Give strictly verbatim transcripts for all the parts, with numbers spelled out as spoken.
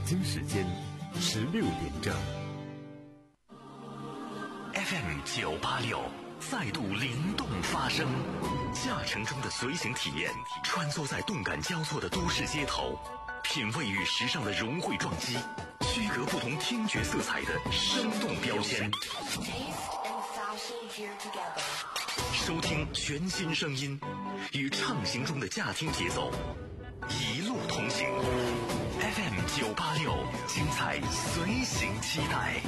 京时间十六点整。 F M 九八六再度灵动发声，驾乘中的随行体验，穿梭在动感交错的都市街头，品味与时尚的融汇撞击，区隔不同听觉色彩的生动标签。收听全新声音，与畅行中的驾听节奏，一路同行。F M 九八六，精彩随行期待。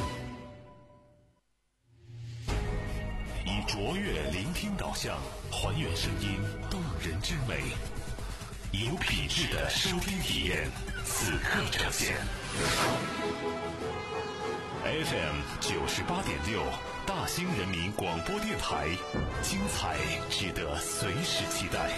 以卓越聆听导向，还原声音动人之美，以有品质的收听体验，此刻呈现。F M 九十八点六，大兴人民广播电台，精彩值得随时期待。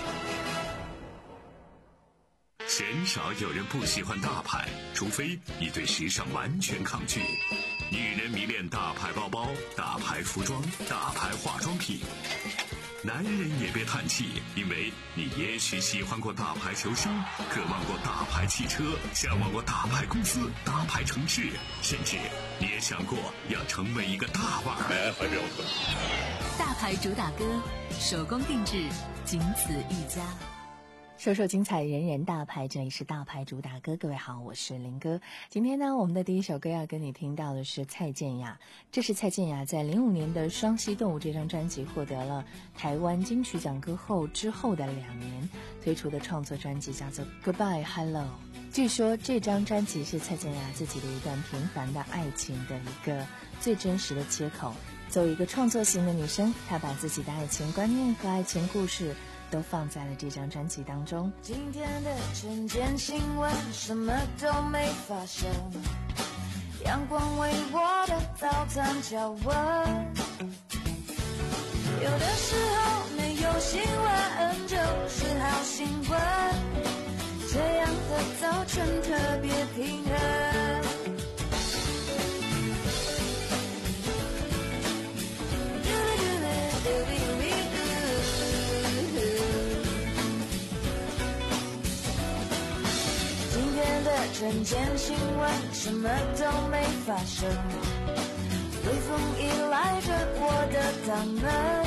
鲜少有人不喜欢大牌，除非你对时尚完全抗拒。女人迷恋大牌包包、大牌服装、大牌化妆品。男人也别叹气，因为你也许喜欢过大牌球星，渴望过大牌汽车，向往过大牌公司、大牌城市，甚至你也想过要成为一个大腕儿。 大牌主打歌，手工定制，仅此一家。 说说精彩，人人大牌，这里是大牌主打歌。各位好，我是林哥。今天呢，我们的第一首歌要跟你听到的是蔡健雅。这是蔡健雅在零五年的《双栖动物》这张专辑获得了台湾金曲奖歌后之后的两年推出的创作专辑，叫做 Goodbye Hello。 据说这张专辑是蔡健雅自己的一段平凡的爱情的一个最真实的切口。作为一个创作型的女生，她把自己的爱情观念和爱情故事都放在了这张专辑当中。 今天的晨间新闻什么都没发生，阳光为我的早餐加温，有的时候没有新闻就是好新闻，这样的早晨特别平衡。晨间新闻什么都没发生，微风依赖着我的挡门，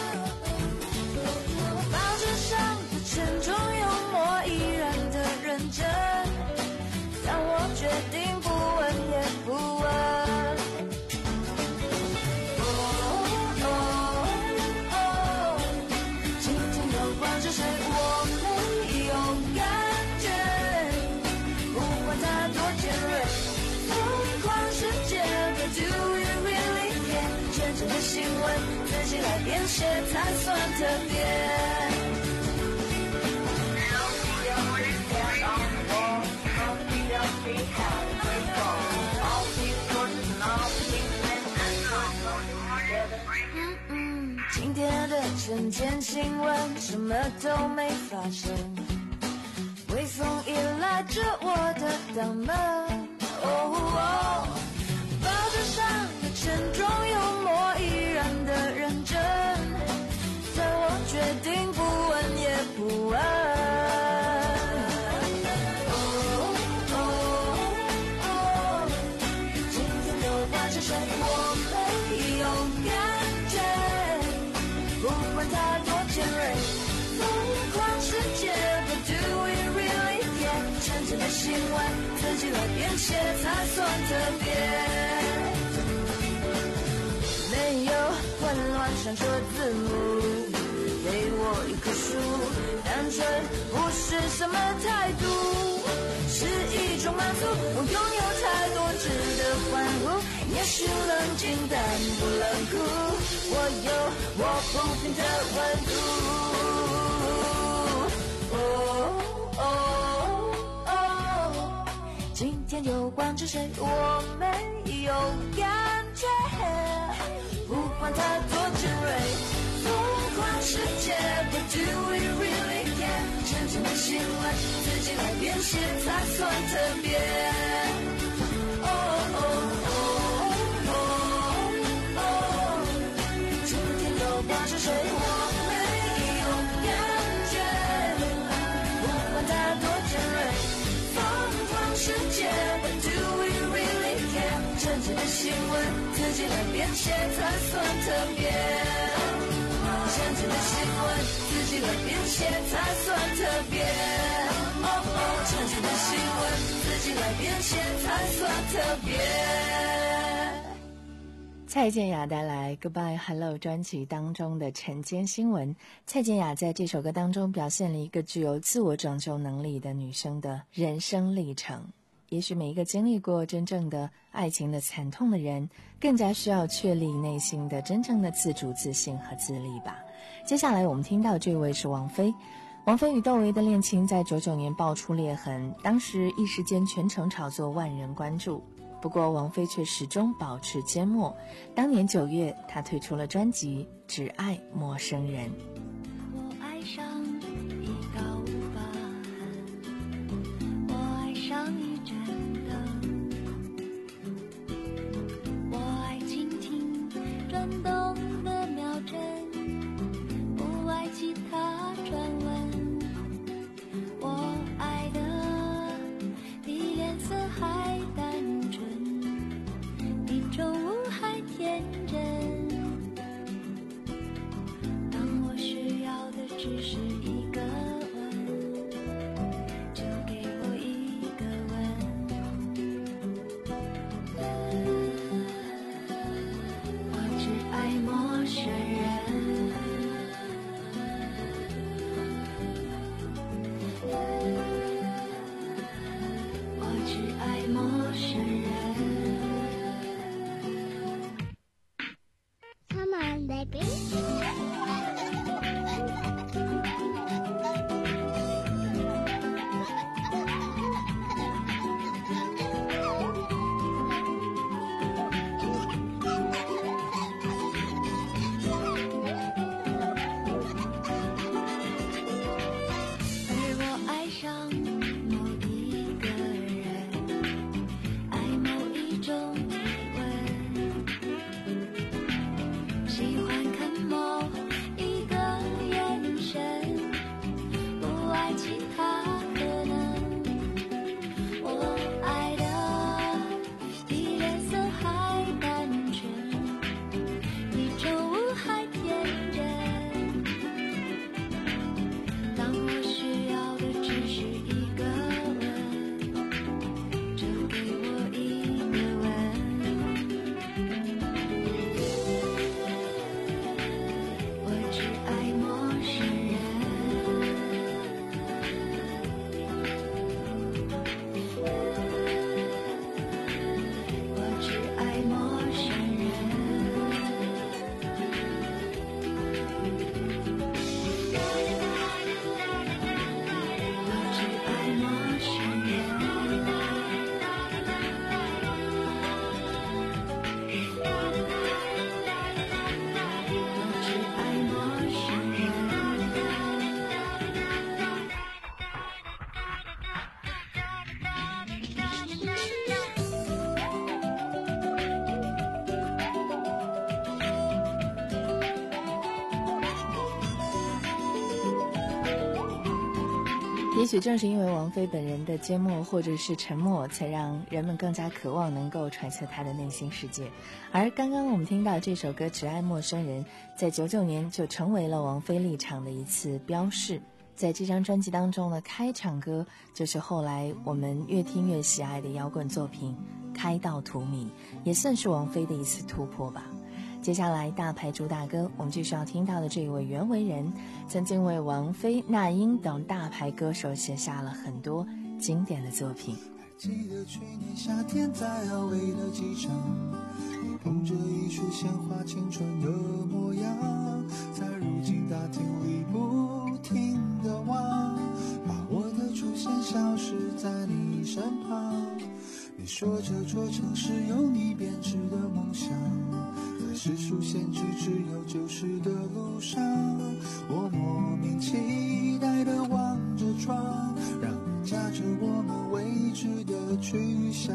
报纸上的沉重幽默依然的认真，但我决定不问也不问。哦哦哦，今天有关是谁我没有感它多尖锐，疯狂世界 But do you really care？ 真正的新闻自己来编写才算特别。嗯嗯，今天的晨间新闻什么都没发生，微风依赖着我的挡门，哦哦，报纸上的沉重幽默依然的认真，但我决定不问也不问。哦哦哦，今天有关是谁我没有感觉，不管它多尖锐，疯狂世界 But do we really care？ 真正的新闻自己来编写才算特别。没有混乱闪烁字幕，给我一棵树，单纯不是什么态度，是一种满足。我拥有太多值得欢呼，也许冷静但不冷酷，我有我不平的温度。哦哦哦，今天有关着谁我没有感觉，不管它多尖锐，疯狂世界 But do we really care？ 真正的新闻自己来编写才算特别。哦哦哦哦哦，今天有关着谁我没有感觉，不管它多尖锐，疯狂世界 But do 着的新闻自己来编写才算特别，想着的新闻自己来编写才算特别，哦哦，想着的新闻自己来编写才算特别。 蔡健雅带来 Goodbye Hello 专辑当中的晨间新闻。蔡健雅在这首歌当中表现了一个具有自我拯救能力的女生的人生历程。也许每一个经历过真正的爱情的惨痛的人，更加需要确立内心的真正的自主自信和自立吧。接下来我们听到这位是王菲。王菲与窦唯的恋情在九九年爆出裂痕，当时一时间全城炒作，万人关注。不过王菲却始终保持缄默。当年九月，她推出了专辑《只爱陌生人》。 我爱上一道疤痕，我爱上一盏灯，我爱蜻蜓转动的秒针，不爱其他传闻。我爱的比脸色还单纯，比宠物还天真。当我需要的只是一个吻，就给我一个吻。我只爱陌生人，我只爱陌生人。 Come on, baby. 也许正是因为王菲本人的缄默或者是沉默，才让人们更加渴望能够揣测她的内心世界。而刚刚我们听到这首歌《只爱陌生人》，在九九年就成为了王菲立场的一次标示。在这张专辑当中的开场歌，就是后来我们越听越喜爱的摇滚作品《开到荼蘼》，也算是王菲的一次突破吧。接下来大牌主打歌，我们继续要听到的这一位袁惟仁，曾经为王菲、那英等大牌歌手写下了很多经典的作品。 记得去年夏天在奥维的机场，捧着一束鲜花，青春的模样，在如今大厅里不停地望，把我的出现消失在你身旁。你说这座城市有你编织的梦想，在世俗限制只有旧时的路上，我莫名期待地望着窗，让你驾着我们未知的去向。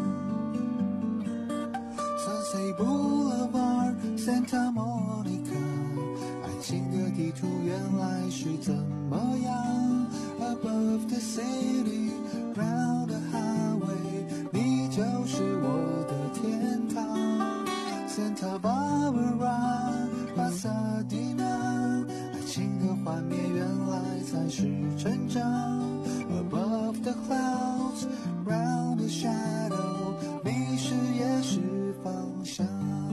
Sunset Boulevard Santa Monica， 爱情的地图原来是怎么样 Above the city Round the highway， 你就是我的天堂。 Santa Barbara Pasadena， 爱情的幻灭原来才是成长。Above the clouds, round the shadow， 迷失也是方向。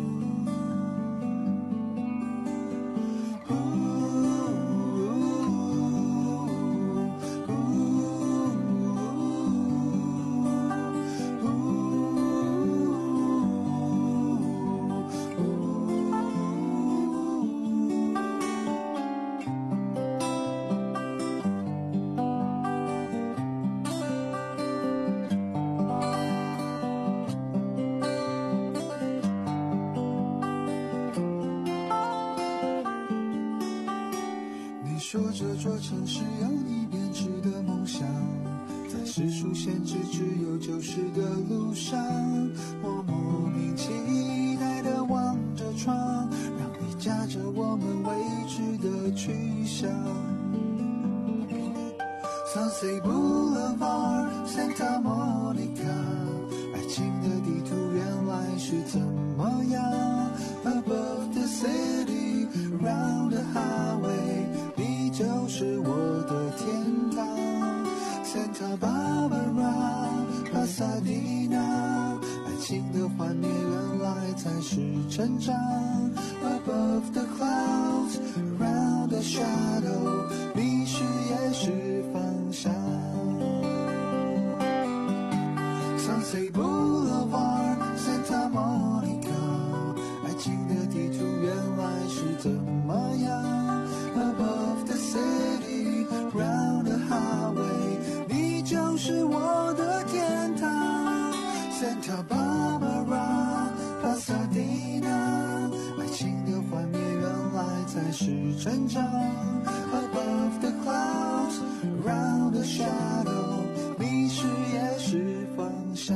说这座城市有你编织的梦想，在世俗限制只有旧时的路上，我莫名期待地望着窗，让你驾着我们未知的去向。Sunset Boulevard Santa Monica， 爱情的地图原来是怎么样。 Above the city round the highway， 你就是我的天堂。 Santa Barbara Pasadena， 爱情的幻灭原来才是成长。 Above the clouds round the shadow， 迷失也是方向。 Sunset Boulevard Santa Monica， 爱情的地图原来是怎么样。 Above the city round the highway， 你就是我的天堂。 Santa Barbara Pasadena， 爱情的幻灭原来才是成长。 Above the clouds round the shadow， 迷失也是方向。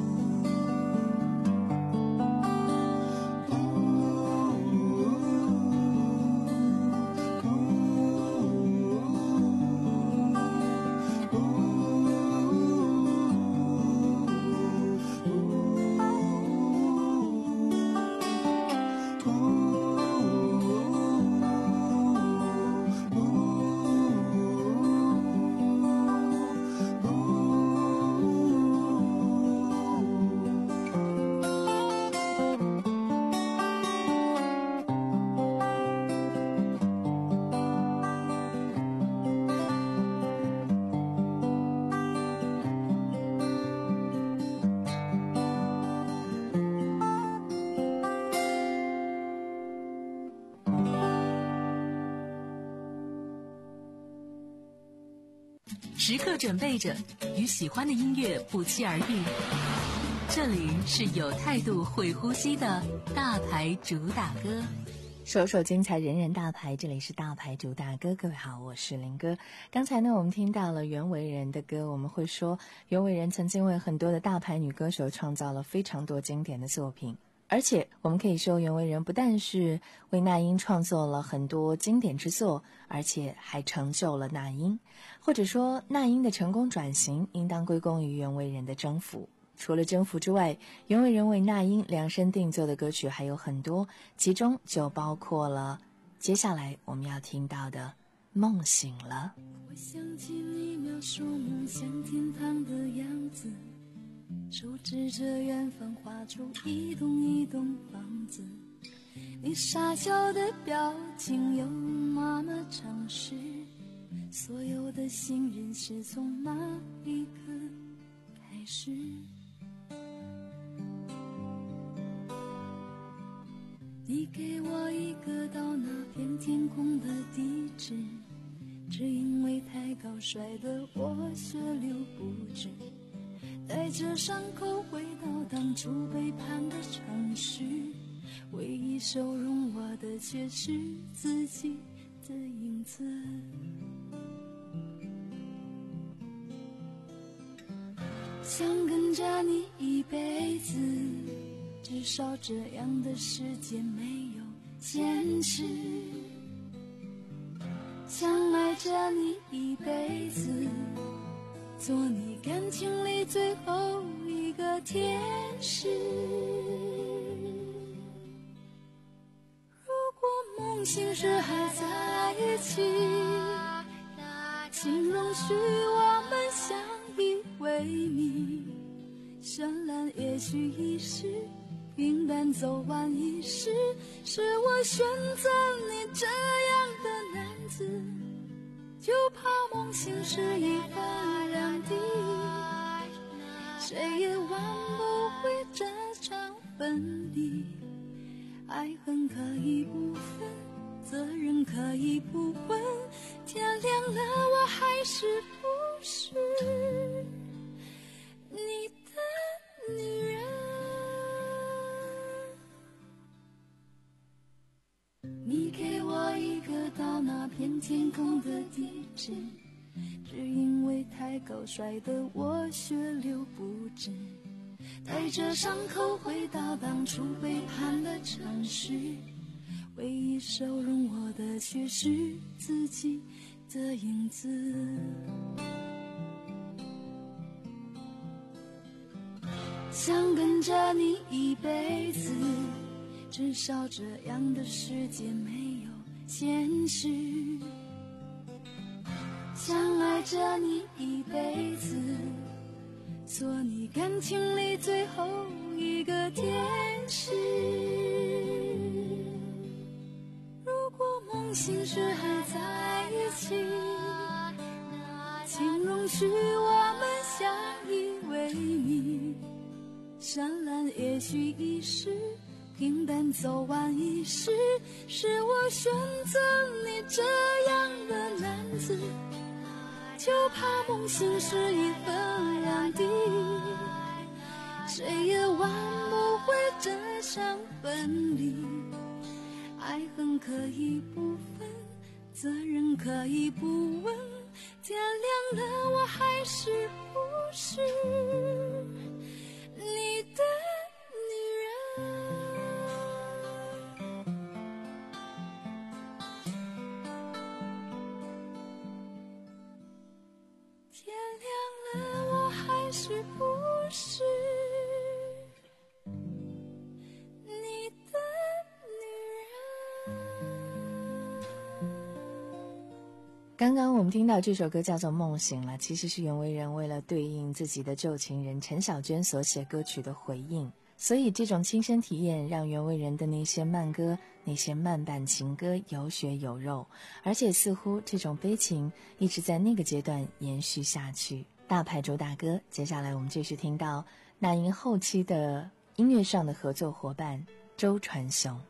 时刻准备着与喜欢的音乐不期而遇。这里是有态度会呼吸的大牌主打歌， 首首精彩，人人大牌，这里是大牌主打歌。各位好，我是林哥。刚才呢我们听到了袁惟仁的歌，我们会说袁惟仁曾经为很多的大牌女歌手创造了非常多经典的作品，而且我们可以说袁惟仁不但是为那英创作了很多经典之作，而且还成就了那英，或者说那英的成功转型应当归功于袁惟仁的征服。除了征服之外，袁惟仁为那英量身定做的歌曲还有很多，其中就包括了接下来我们要听到的梦醒了。 我想起你描述梦想天堂的样子，手指着远方画出一栋一栋房子，你傻笑的表情有那么诚实，所有的信任是从那一刻开始。你给我一个到那片天空的地址，只因为太高摔得我血流不止，带着伤口回到当初背叛的城市，唯一收容我的却是自己的影子。想跟着你一辈子，至少这样的世界没有现实。想爱着你一辈子，做你感情里最后一个天使。 醒时还在一起，请容许我们相依为命，绚烂也许一时，平淡走完一世，是我选择你这样的男子，就怕梦醒时一分两地，谁也挽不回这场分离。爱恨可以不分，责任可以不问，天亮了我还是不是你的女人。你给我一个到那片天空的地址，只因为太高摔得我血流不止，带着伤口回到当初背叛的城市，唯一收容我的却是自己的影子。想跟着你一辈子，至少这样的世界没有现实。想爱着你一辈子，做你感情里最后一个天使。如果梦醒时还在一起，请容许我们相依为命，绚烂也许一时，平淡走完一世，是我选择你这样的男子，就怕梦醒时一分两地，谁也挽不回这场分离。爱恨可以不分，责任可以不问，天亮了我还是不是你的女人。天亮了我还是不是你的女人。 刚刚我们听到这首歌叫做《梦醒了》，其实是袁惟仁为了对应自己的旧情人陈小娟所写歌曲的回应，所以这种亲身体验让袁惟仁的那些慢歌，那些慢板情歌有血有肉，而且似乎这种悲情一直在那个阶段延续下去。大牌主打歌，接下来我们继续听到那英后期的音乐上的合作伙伴周传雄。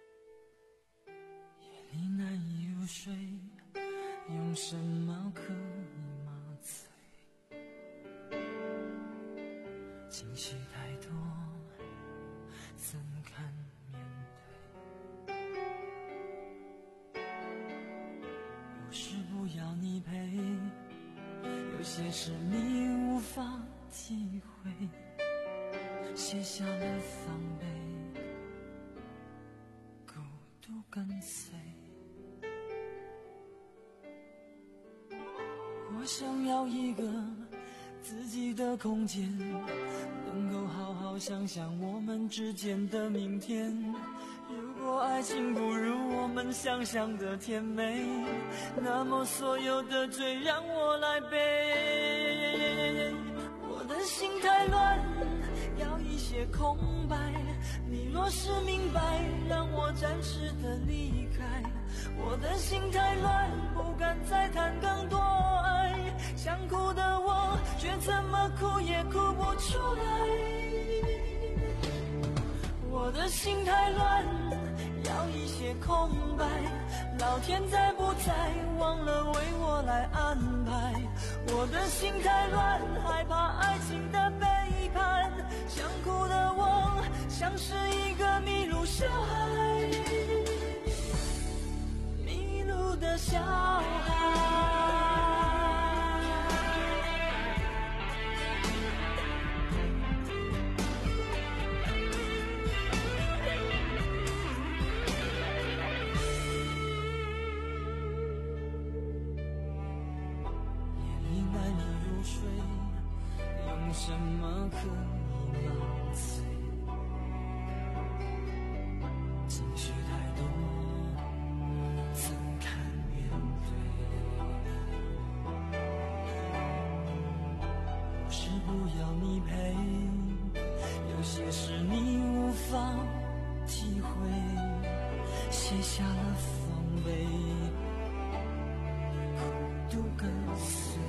夜里难以入睡，用什么可以麻醉？情绪太多，怎堪面对？有时不要你陪，有些事你无法体会，卸下了防备，孤独跟随。我想要一个自己的空间，能够好好想想我们之间的明天。如果爱情不如我们想象的甜美，那么所有的罪让我来背。我的心太乱，要一些空白，你若是明白，让我暂时的离开。我的心太乱，不敢再谈更多爱，想哭的我却怎么哭也哭不出来。我的心太乱，要一些空白，老天在不在忘了为我来安排。我的心太乱，害怕爱情的背叛，想哭的我像是一个迷路小孩，迷路的小孩。夜里难以入睡，用什么可以解释你无法体会，卸下了防备，孤独跟随。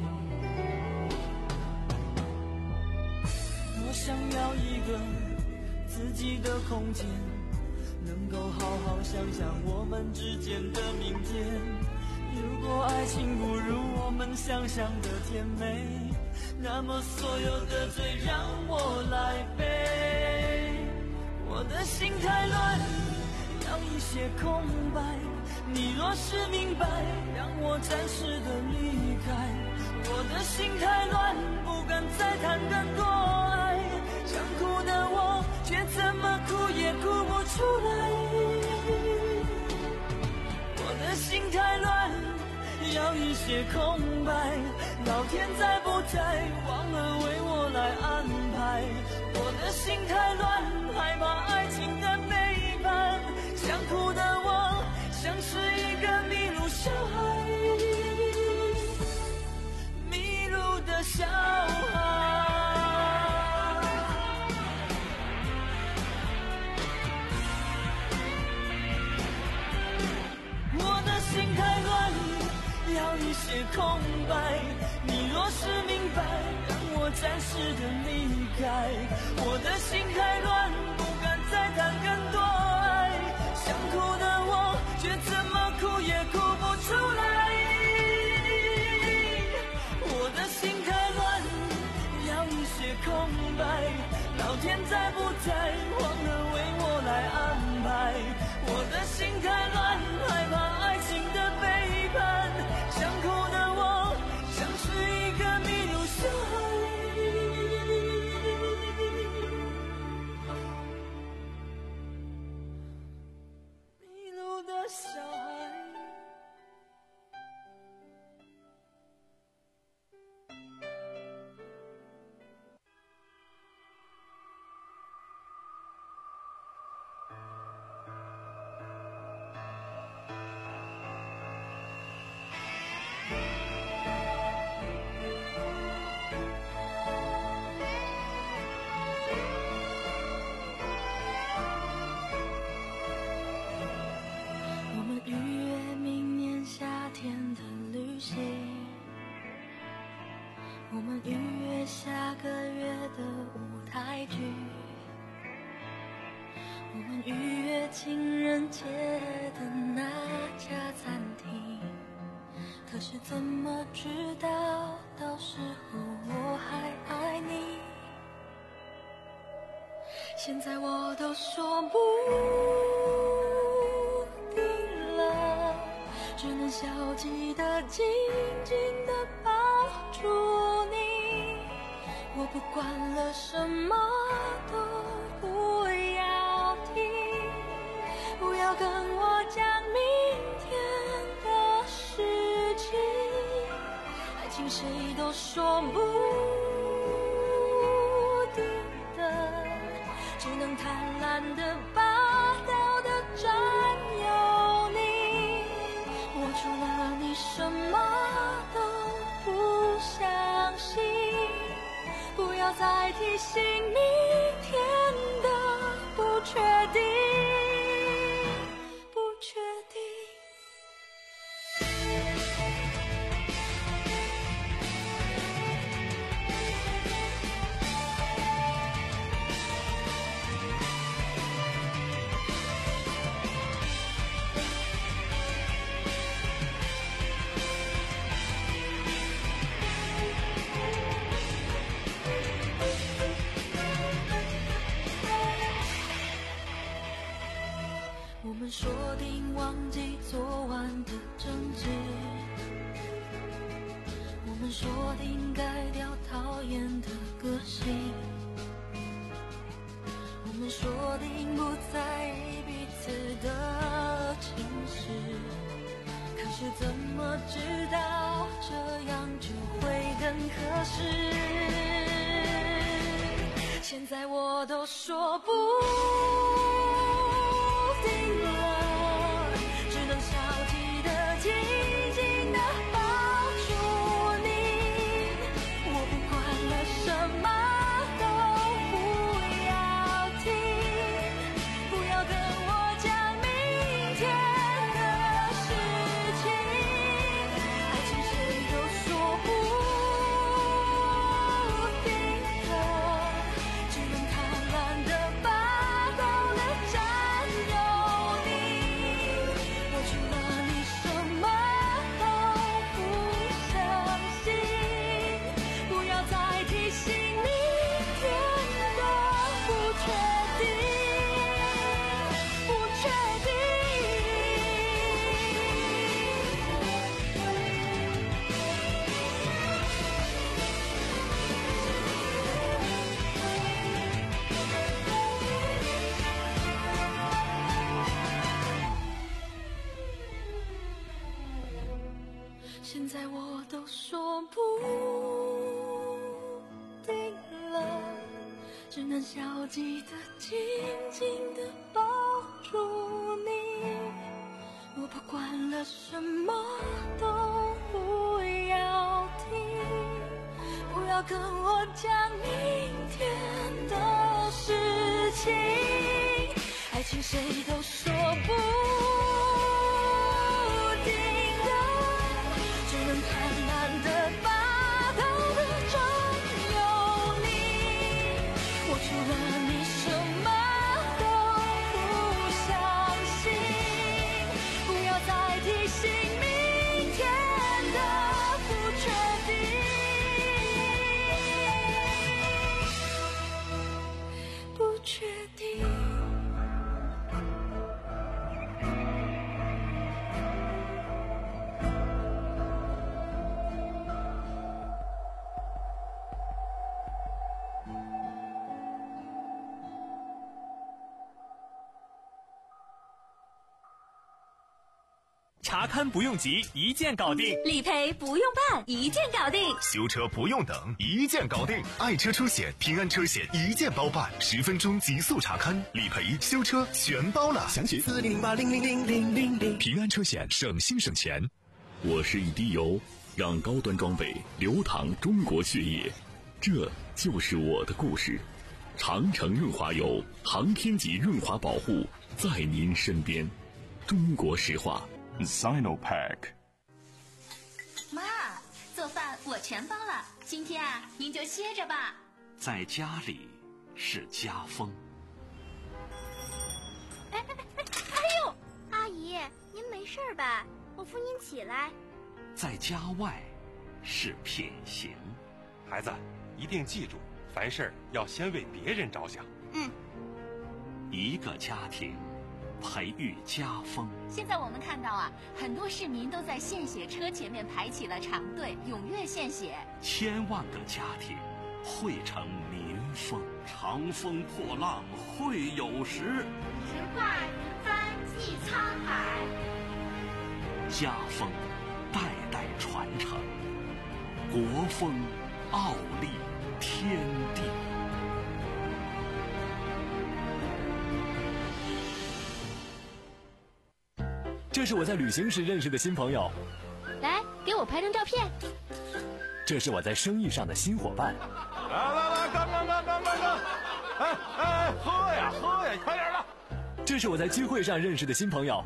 我想要一个自己的空间，能够好好想想我们之间的明天。如果爱情不如我们想象的甜美，那么所有的罪让我来背。我的心太乱，要一些空白。你若是明白，让我暂时的离开。我的心太乱，不敢再谈更多爱。想哭的我，却怎么哭也哭不出来。我的心太乱，要一些空白。老天在不在，忘了为我来安排。我的心太乱，害怕爱情的背叛。想哭的我，像是一个迷路小孩，迷路的小孩。我的心太乱，要一些空白。你若是明白，让我暂时的离开。我的心太乱，不敢再谈更多爱。想哭的我，却怎么哭也哭不出来。我的心太乱，要一些空白。老天在不在，忘了为我来安排。我的心太乱，害怕爱情的背叛。想哭的我，像是一个迷路小孩，迷路的小孩。我们预约下个月的舞台剧，我们预约情人节的那家餐厅。可是怎么知道到时候我还爱你？现在我都说不定了，只能消极的静静的抱住你。我不管了，什么都不要听，不要跟我讲明天的事情。爱情谁都说不定的，只能贪婪的霸道的占有你。我除了你什么都不相信，不要再提醒明天的不确定，不确定。我们说定忘记昨晚的争执，我们说定改掉讨厌的个性，我们说定不在意彼此的情绪。可是怎么知道这样就会更合适？现在我都说不定了，只能消极的静静的抱住你。我不管了，什么都不要只能消极的紧紧的抱住你。我不管了，什么都不要听，不要跟我讲明天的事情。爱情谁都说不定的，只能坦然的把到的真有你。我除了你什么都不相信，不要再提醒明天的不确定，不确定。 查勘不用急，一键搞定； 理赔不用办，一键搞定； 修车不用等，一键搞定。爱车出险，平安车险一键包办，十分钟极速查勘，理赔、修车全包了。详询四零零八零零零零零零。平安车险，省心省钱。 我是一滴油，让高端装备流淌中国血液，这就是我的故事。长城润滑油，航天级润滑保护，在您身边。中国石化。 Sinopack。 妈，做饭我全包了，今天啊，您就歇着吧。 在家里是家风。 哎哎哎哎呦，阿姨，您没事吧？我扶您起来。 在家外是品行。 孩子，一定记住，凡事要先为别人着想。 嗯。 一个家庭培育家风。 现在我们看到啊，很多市民都在献血车前面排起了长队，踊跃献血。 千万个家庭汇成民风。长风破浪会有时， 直挂云帆济沧海。 家风代代传承，国风傲立天地。 这是我在旅行时认识的新朋友， 来给我拍张照片。 这是我在生意上的新伙伴。 来来来，干干干干干干！哎哎，喝呀喝呀，快点的！ 这是我在聚会上认识的新朋友。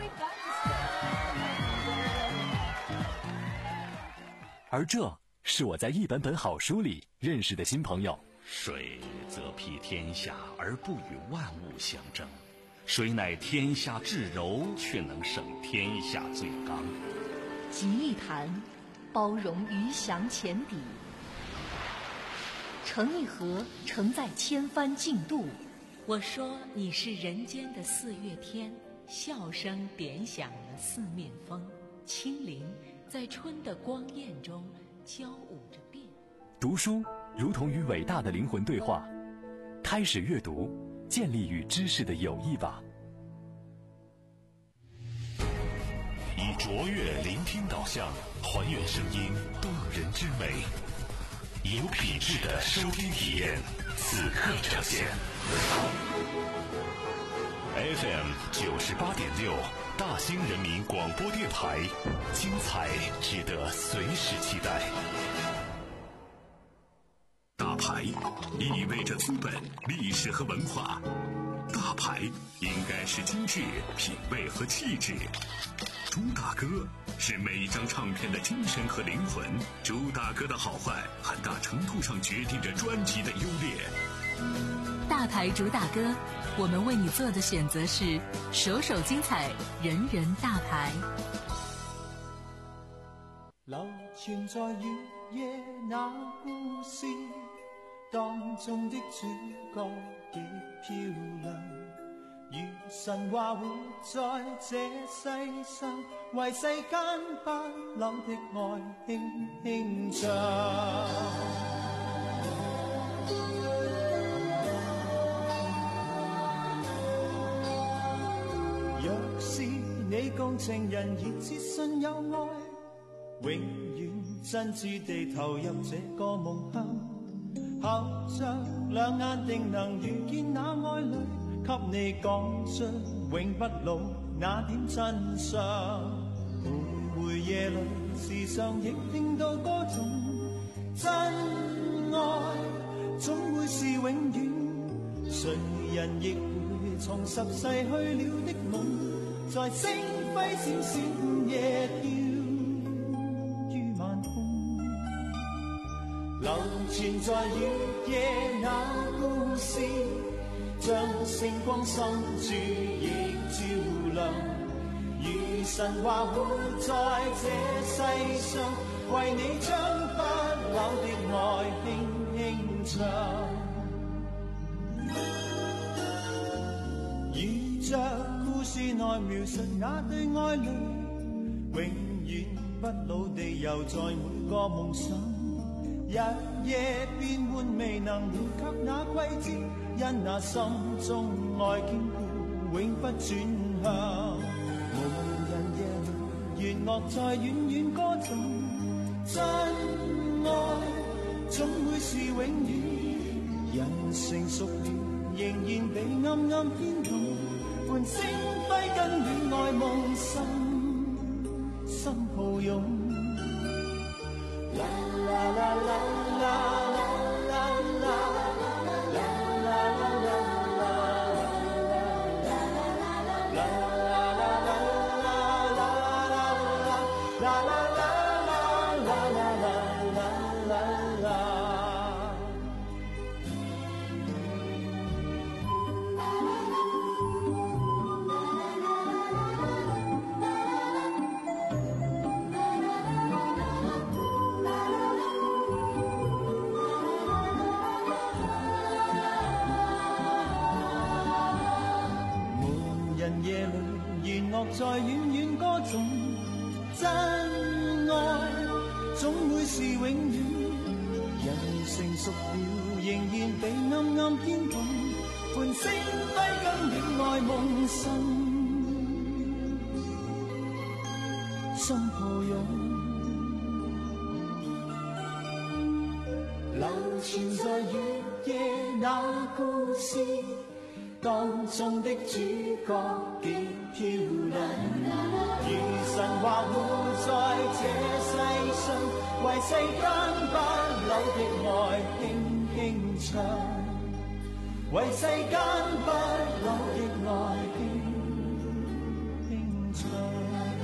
而这是我在一本本好书里认识的新朋友。 水则披天下而不与万物相争，谁乃天下至柔，却能胜天下最刚。 集一谈，包容鱼翔浅底；成一河，承载千帆竞渡。我说你是人间的四月天，笑声点响了四面风，轻灵在春的光艳中交舞着变。 读书如同与伟大的灵魂对话，开始阅读，建立与知识的友谊吧。 以卓越聆听导向，还原声音动人之美，有品质的收听体验，此刻呈现。F M 九十八点六，大兴人民广播电台，精彩值得随时期待。大牌意味着资本、历史和文化，大牌应该是精致、品味和气质。朱大哥是每一张唱片的精神和灵魂，朱大哥的好坏很大程度上决定着专辑的优劣。 大牌主打歌，我们为你做的选择是首首精彩，人人大牌。 流傳在月夜那故事當中的主角極漂亮，如神話活在這世上，為世間不朽的愛輕輕唱。若是你共情人熱切信有愛，永遠真摯地投入這個夢鄉，靠着兩眼定能遇見那愛侶，給你講出永不老那點真相。徘徊夜裏，時常亦聽到歌種，真愛總會是永遠。誰人亦會重拾逝去了的夢，在星輝閃閃夜飄於晚空，流傳在月夜那故事，將星光深處亦照亮。如神話活在這世上，為你將不朽的愛輕輕唱。如着故事內描述那對愛侶，永遠不老地遊在每個夢想。日夜變換未能回及那季節，因那心中愛堅固永不轉向。無人夜裏，弦樂在遠遠歌頌，真愛總會是永遠。人成熟了，仍然被暗暗牽動，伴星輝跟戀愛夢深深抱擁。啦啦啦啦啦啦啦在遠遠歌頌，真愛總會是永遠。人成熟了，仍然被暗暗牽動，伴星輝跟戀愛夢深深抱擁。流傳在月夜那故事，當中的主角極漂亮，如神話活在這世上，為世間不朽的愛輕輕唱，為世間不朽的愛輕輕唱。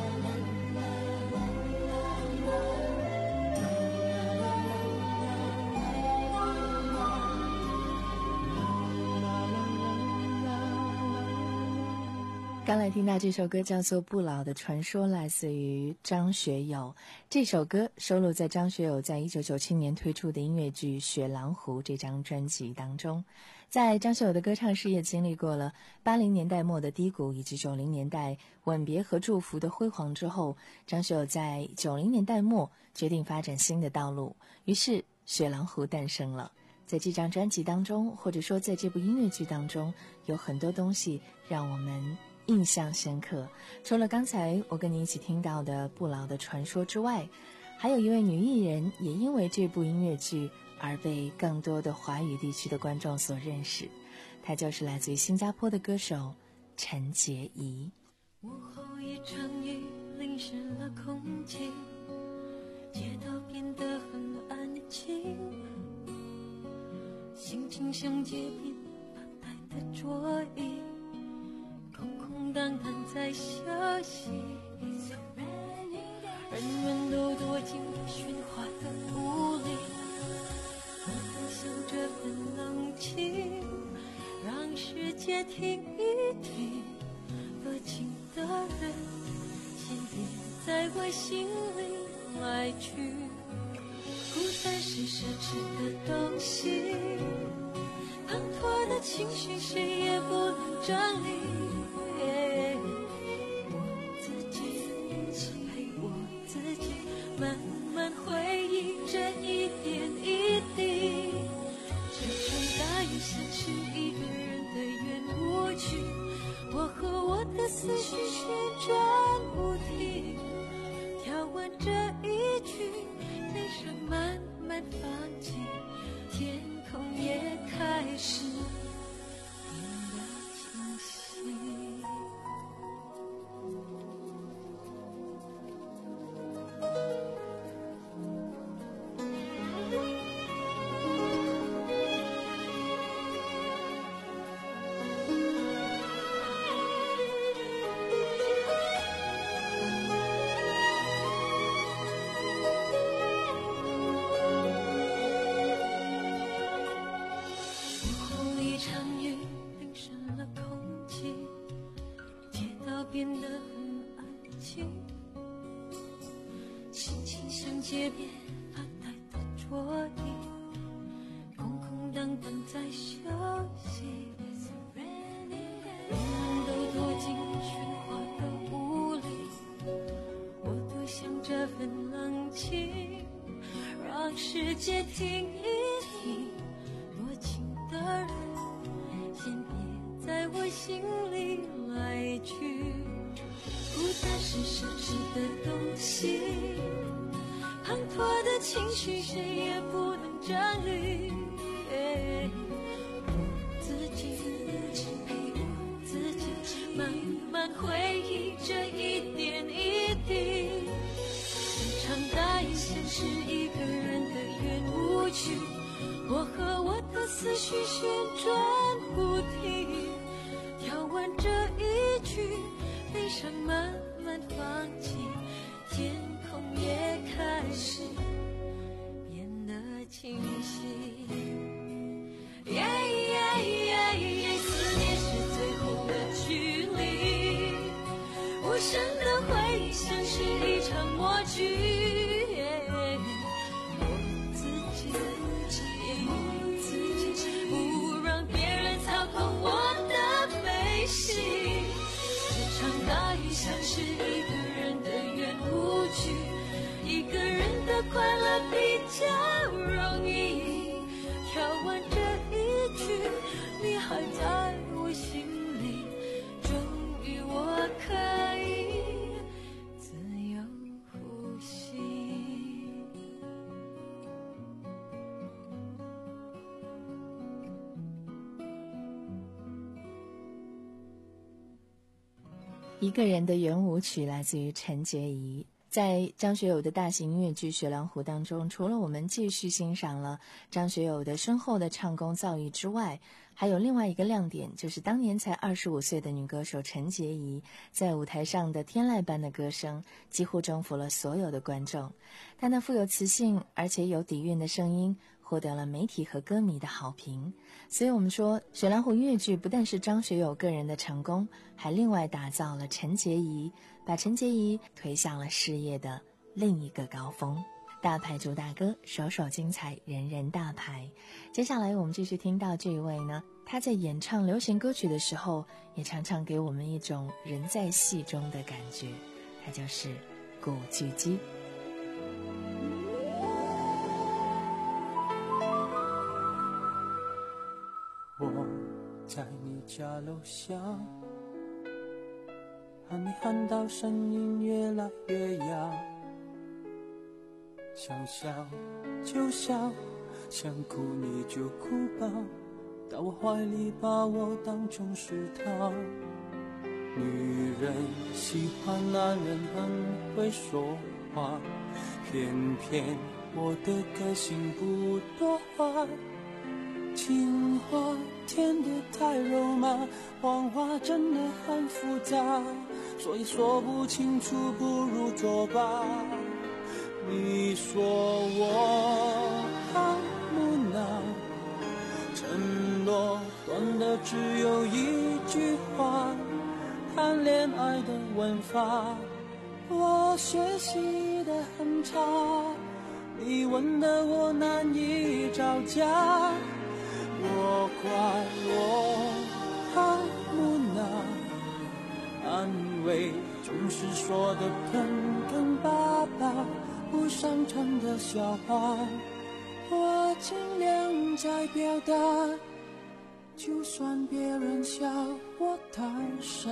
刚才听到这首歌叫做《不老的传说》，来自于张学友。这首歌收录在张学友在一九九七年推出的音乐剧《雪狼湖》这张专辑当中。在张学友的歌唱事业经历过了八零年代末的低谷以及九零年代吻别和祝福的辉煌之后，张学友在九零年代末决定发展新的道路，于是《雪狼湖》诞生了。在这张专辑当中，或者说在这部音乐剧当中，有很多东西让我们印象深刻。除了刚才我跟你一起听到的《不老的传说》之外，还有一位女艺人也因为这部音乐剧而被更多的华语地区的观众所认识，她就是来自于新加坡的歌手陈洁仪。 午后一场雨淋湿了空气，街道变得很安静，心情像街边发呆的桌椅，空空荡荡在休息，人们都躲进了喧哗的屋里，我们想着很冷静，让世界停一停，多情的人先别在我心里来去，孤单是奢侈的东西，滂沱的情绪谁也不能占领，我自己陪我自己慢慢回忆这一点一滴，这场大雨像是一个人的圆舞曲，我和我的思绪旋转不停，跳完这一曲，悲伤慢慢放晴，天空也开变得很安静，心情像街边发呆的桌椅，空空荡荡在休息。我们都躲进喧哗的屋里，我多想这份冷静，让世界停一停。多情的人，先别在我心里来去。孤单是奢侈的东西，滂沱的情绪谁也不能占领。我自己陪我自己，慢慢回忆这一点一滴。这场大雨像是一个人的圆舞曲，我和我的思绪旋转不停，跳完这一曲，悲伤慢慢放弃，天空也开始变得清晰。耶耶耶耶，思念是最后的距离，无声的回忆像是一场默剧。像是一个人的圆舞曲，一个人的快乐比较容易。跳完这一曲，你还在我心里，终于我可以自由呼吸。 一个人的圆舞曲来自于陈洁仪。在张学友的大型音乐剧《雪狼湖》当中，除了我们继续欣赏了张学友的深厚的唱功造诣之外，还有另外一个亮点，就是当年才二十五岁的女歌手陈洁仪在舞台上的天籁般的歌声几乎征服了所有的观众。她那富有磁性而且有底蕴的声音获得了媒体和歌迷的好评。所以我们说，雪狼湖音乐剧不但是张学友个人的成功，还另外打造了陈洁仪，把陈洁仪推向了事业的另一个高峰。大牌主打歌，首首精彩，人人大牌。接下来我们继续听到这一位呢，他在演唱流行歌曲的时候，也常常给我们一种人在戏中的感觉，他就是古巨基。 我在你家楼下，喊你喊到声音越来越哑，想笑就笑，想哭你就哭吧，到我怀里把我当成是他。女人喜欢男人很会说话，偏偏我的个性不多话，情话甜得太肉麻，谎话真的很复杂，所以说不清楚不如作罢。你说我好木讷，承诺短的只有一句话，谈恋爱的文法我学习得很差，你问的我难以招架。我怪我好木讷，安慰总是说的坑坑巴巴，不上场的笑话我尽量在表达，就算别人笑我太傻。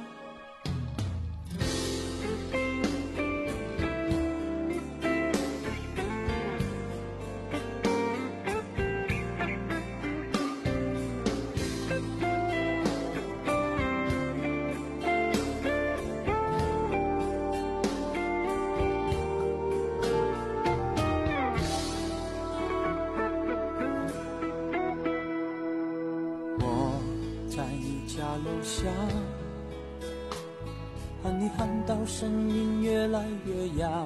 喊你喊到声音越来越哑，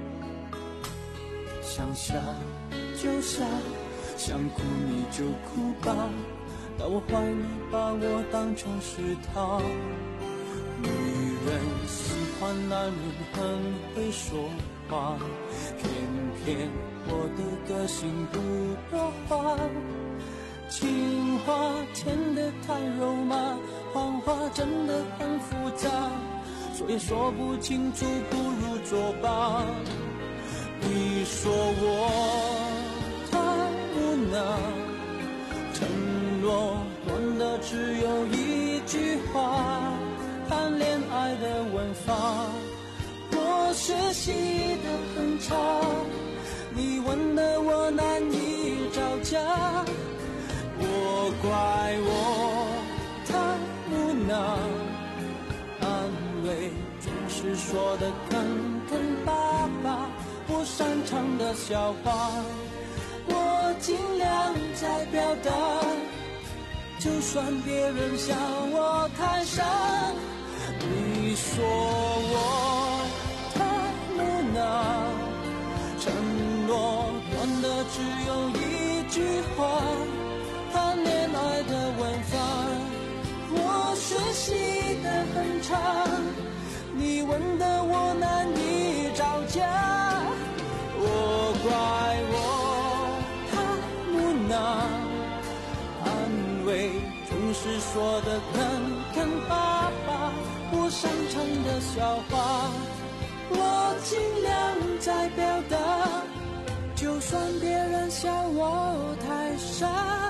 想笑就笑，想哭你就哭吧，到我怀里把我当成是他。女人喜欢男人很会说话，偏偏我的个性不多话。情话甜得太肉麻，谎话真的很复杂，说也说不清楚，不如作罢。你说我太无能，承诺短的只有一句话，谈恋爱的文法我学习得很差，你问的我难以招架。我怪我太无能，安慰总是说得坑坑巴巴，不擅长的笑话我尽量在表达，就算别人笑我太傻。你说我太无能，承诺短的只有一句话，谈恋爱的文法我学习得很差，你问的我难以招架。我怪我太无能，安慰总是说得坑坑巴巴，不擅长的笑话我尽量在表达，就算别人笑我太傻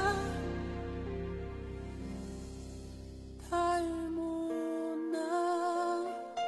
太无能。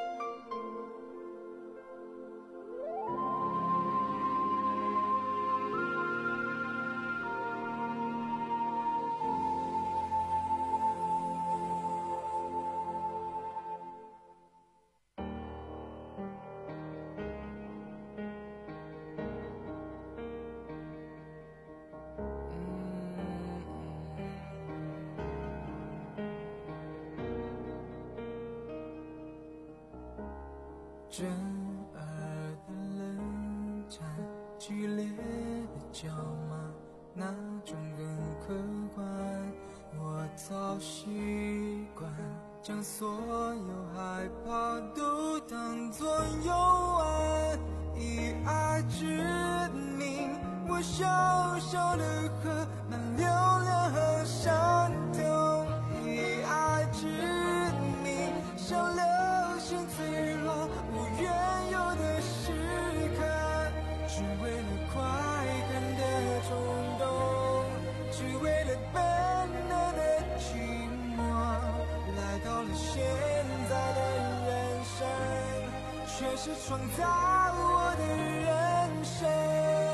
震耳的冷战，剧烈的叫骂，那种更客观。我早习惯将所有害怕都当作诱饵，以爱之名，我小小的河那流量很相同，以爱之名，像流星坠落无缘有的时刻，只为了快感的冲动，只为了本能的寂寞，来到了现在的人生，却是创造我的人生。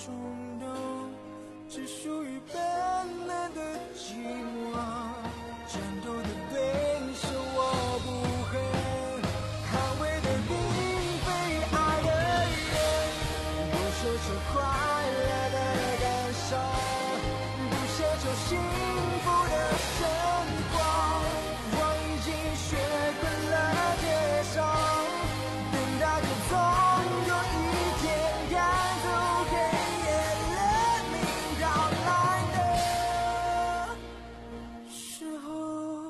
冲动，只属于本能的寂寞。战斗的对手我不恨，捍卫的并非爱的人，不奢求快乐的感受，不奢求幸福的生活。我已经学会了接受，等待着总有一天赶走黑夜，黎明到来的时候。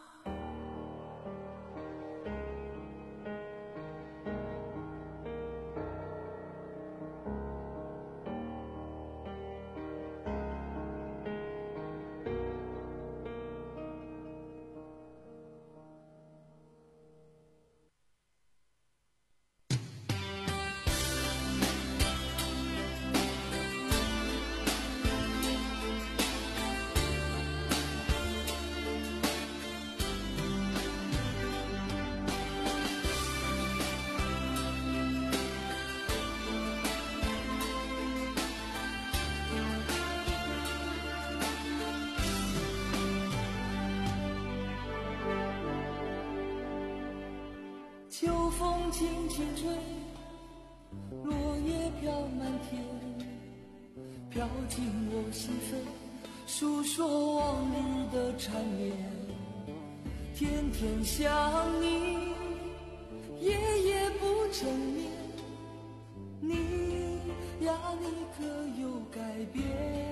秋风轻轻吹，落叶飘满天，飘进我心扉，诉说往日的缠绵。天天想你，夜夜不成眠，你呀你可有改变？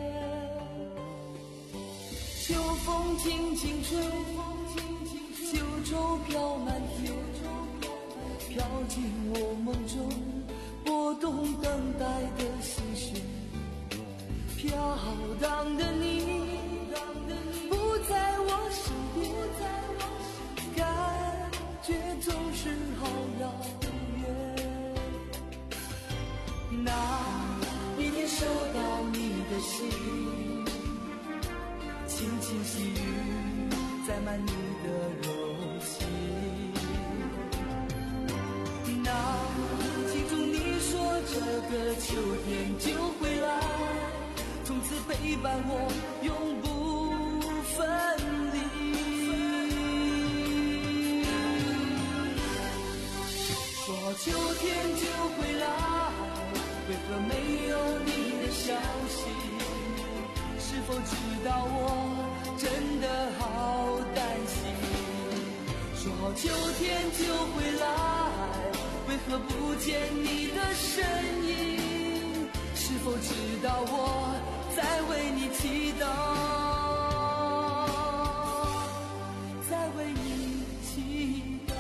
秋风轻轻吹，秋愁飘满天，飘进我梦中，拨动等待的心弦。飘荡的你不在我身边，感觉总是好遥远。那一天收到你的信，轻轻细雨载满你的柔情。那心中你说这个秋天就会来，从此陪伴我永不分离。说秋天就会来，为何没有你的消息？是否知道我真的好担心？说好秋天就会来，为何不见你的身影？是否知道我在为你祈祷，在为你祈祷。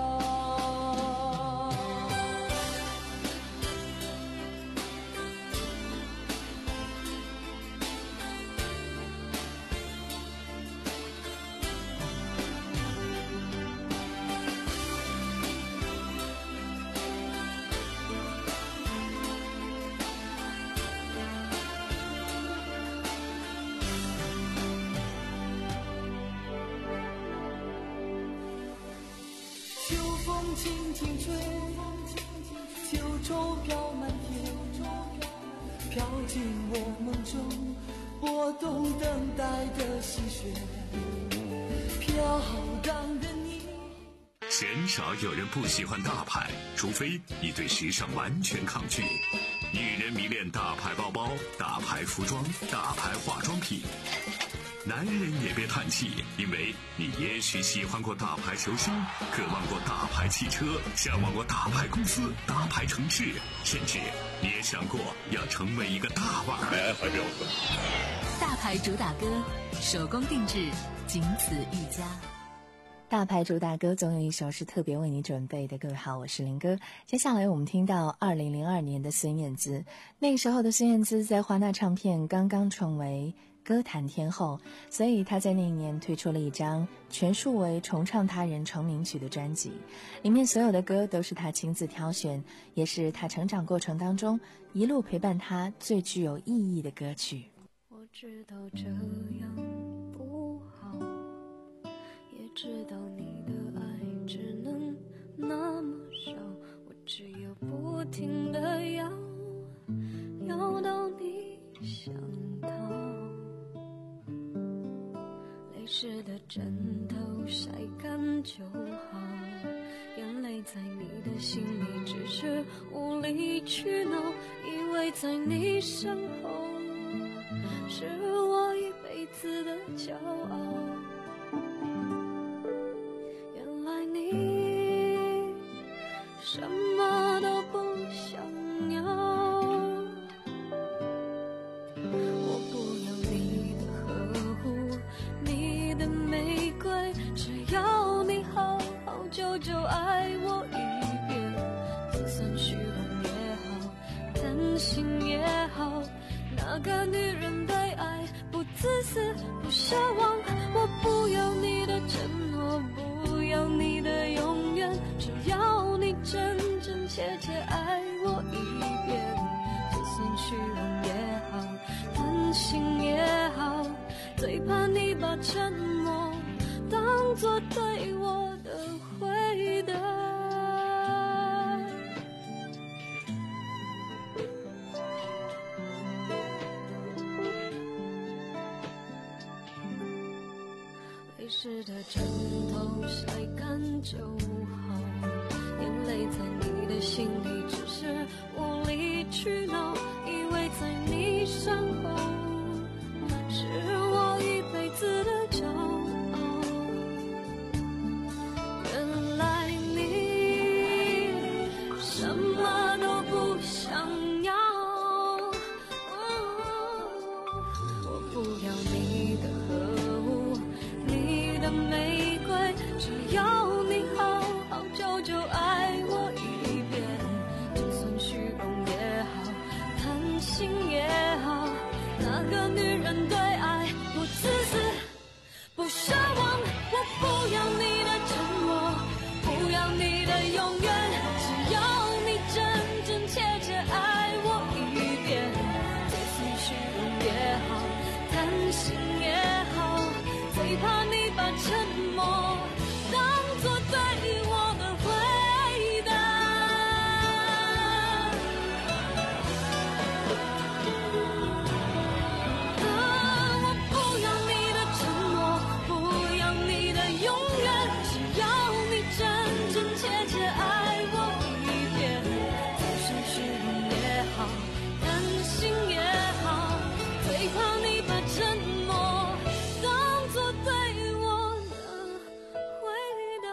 轻轻吹，秋愁飘满天，飘进我梦中，拨动等待的心弦。飘荡的你， 鲜少有人不喜欢大牌，除非你对时尚完全抗拒。女人迷恋大牌包包、大牌服装、大牌化妆品。男人也别叹气，因为你也许喜欢过大牌球星，渴望过大牌汽车，向往过大牌公司、大牌城市，甚至你也想过要成为一个大腕儿。哎，怀表大牌主打歌，手工定制，仅此一家。 大牌主打歌总有一首是特别为你准备的。各位好，我是林哥。接下来我们听到二零零二年的孙燕姿，那个时候的孙燕姿在华纳唱片刚刚成为歌坛天后，所以她在那一年推出了一张全数为重唱他人成名曲的专辑，里面所有的歌都是她亲自挑选，也是她成长过程当中一路陪伴她最具有意义的歌曲。 我知道这样不好，也知道你的爱只能那么少，我只有不停地要要到想到，泪湿的枕头晒干就好，眼泪在你的心里只是无理取闹，以为在你身后是我一辈子的骄傲，原来你什么都不想要，我不要你的呵护，你的玫瑰，只要你好好久久爱我一遍，就算虚荣也好，贪心也好，那个女人对爱不自私不奢望，我不要你的承诺，不要你的永远，只要你真真切切爱我一遍，就算虚荣也好，贪心也好，最怕你把沉默当作对我的回答。泪湿的枕头晒干就好，眼泪在你的心里只是无理取闹，以为在你身后是我一辈子的骄傲，原来你什么都不想要，我不要你的呵护，你的玫瑰，只要你好好久久爱我一遍，就算虚荣也好，贪心也好，那个女人对爱不自私不奢望，我不要你的承诺，不要你的永远，只要你真真切切爱我一遍，就算虚荣也好，贪心也好，最怕你把沉默当作对我的回答。啊，我不要你的承诺，不要你的永远，只要你真真切切爱我一遍，就算虚荣也好，贪心也好，最怕你把沉默当作对我的回答。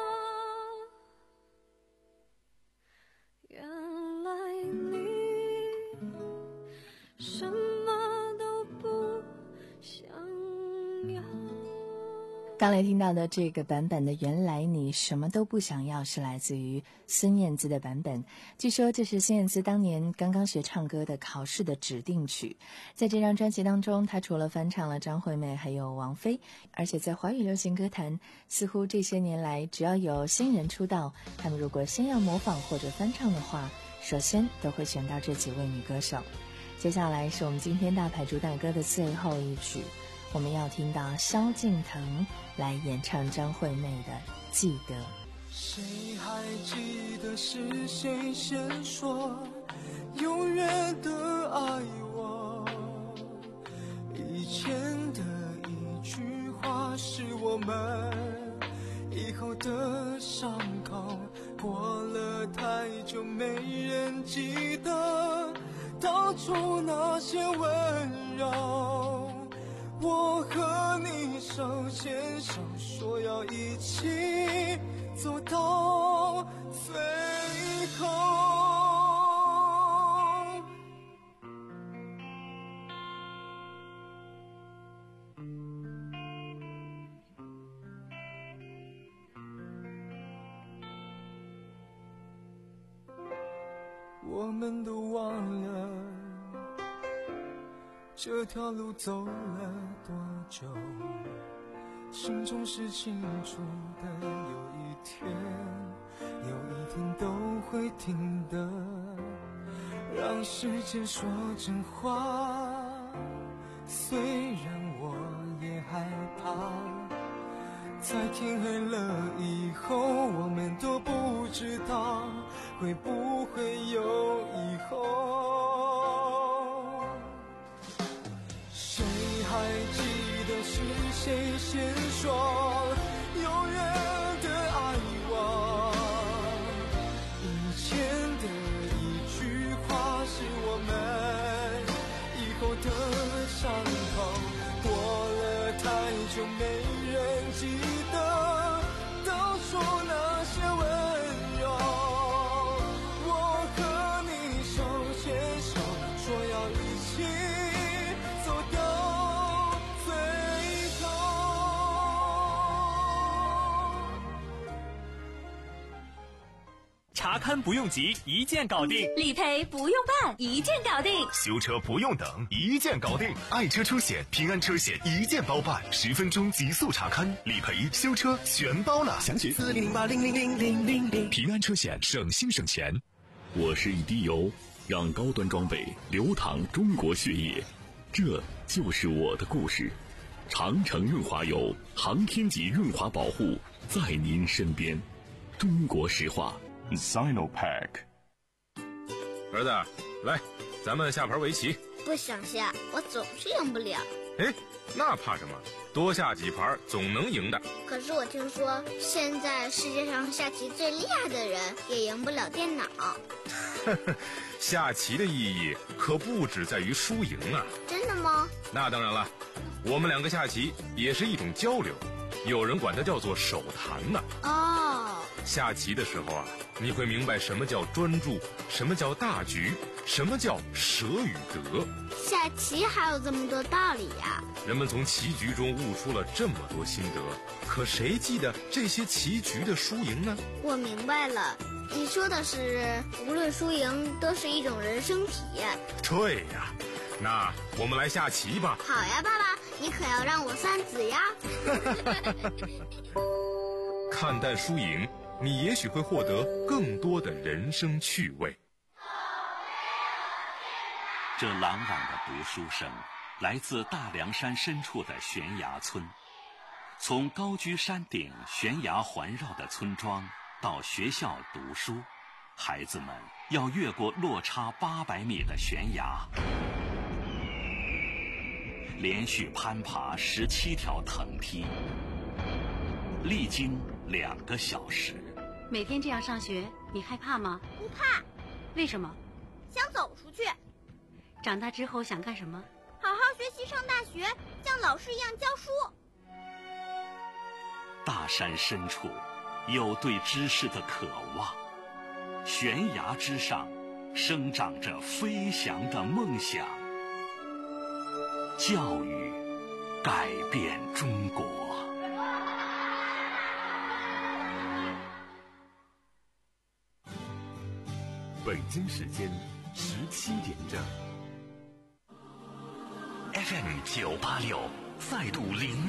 原来你什么都不想要。 刚才听到的这个版本的原来你什么都不想要是来自于孙燕姿的版本，据说这是孙燕姿当年刚刚学唱歌的考试的指定曲。在这张专辑当中，她除了翻唱了张惠妹还有王菲，而且在华语流行歌坛似乎这些年来只要有新人出道，他们如果先要模仿或者翻唱的话，首先都会选到这几位女歌手。接下来是我们今天大牌主打歌的最后一曲，我们要听到萧敬腾来演唱张惠妹的《记得》。 谁还记得是谁先说永远的爱我？以前的一句话是我们以后的伤口，过了太久没人记得当初那些温柔。我和你手牵手说要一起走到最后。我们都忘了这条路走了多久，心中是清楚的，有一天有一天都会听的，让时间说真话，虽然我也害怕，在天黑了以后，我们都不知道会不会有以后。 是谁先说永远的爱我？以前的一句话是我们以后的伤口，过了太久没人记得当初那些温柔。我和你手牵手，说要一起走到最后。 查勘不用急，一键搞定； 理赔不用办，一键搞定； 修车不用等，一键搞定。爱车出险、平安车险一键包办，十分钟极速查勘，理赔、修车全包了。详询四零零八零零零零零零。平安车险，省心省钱。 我是一滴油，让高端装备流淌中国血液，这就是我的故事。长城润滑油，航天级润滑保护，在您身边。中国石化。 Sinopack。 儿子，来，咱们下盘围棋。 不想下，我总是赢不了。 哎，那怕什么？多下几盘总能赢的。 可是我听说，现在世界上下棋最厉害的人也赢不了电脑。 下棋的意义可不只在于输赢啊。 真的吗？ 那当然了，我们两个下棋也是一种交流，有人管它叫做手谈呢。 哦。 下棋的时候啊，你会明白什么叫专注，什么叫大局，什么叫舍与得。 下棋还有这么多道理呀！ 人们从棋局中悟出了这么多心得，可谁记得这些棋局的输赢呢？ 我明白了，你说的是无论输赢都是一种人生体验。 对呀，那我们来下棋吧。 好呀，爸爸，你可要让我三子呀。 看淡输赢，你也许会获得更多的人生趣味。 这朗朗的读书声来自大凉山深处的悬崖村。从高居山顶、悬崖环绕的村庄到学校读书，孩子们要越过落差八百米的悬崖，连续攀爬十七条藤梯，历经两个小时。 每天这样上学，你害怕吗？ 不怕。 为什么？ 想走出去。 长大之后想干什么？ 好好学习，上大学，像老师一样教书。 大山深处有对知识的渴望，悬崖之上生长着飞翔的梦想。教育改变中国。 北京时间十七点整。F M 九八六再度零。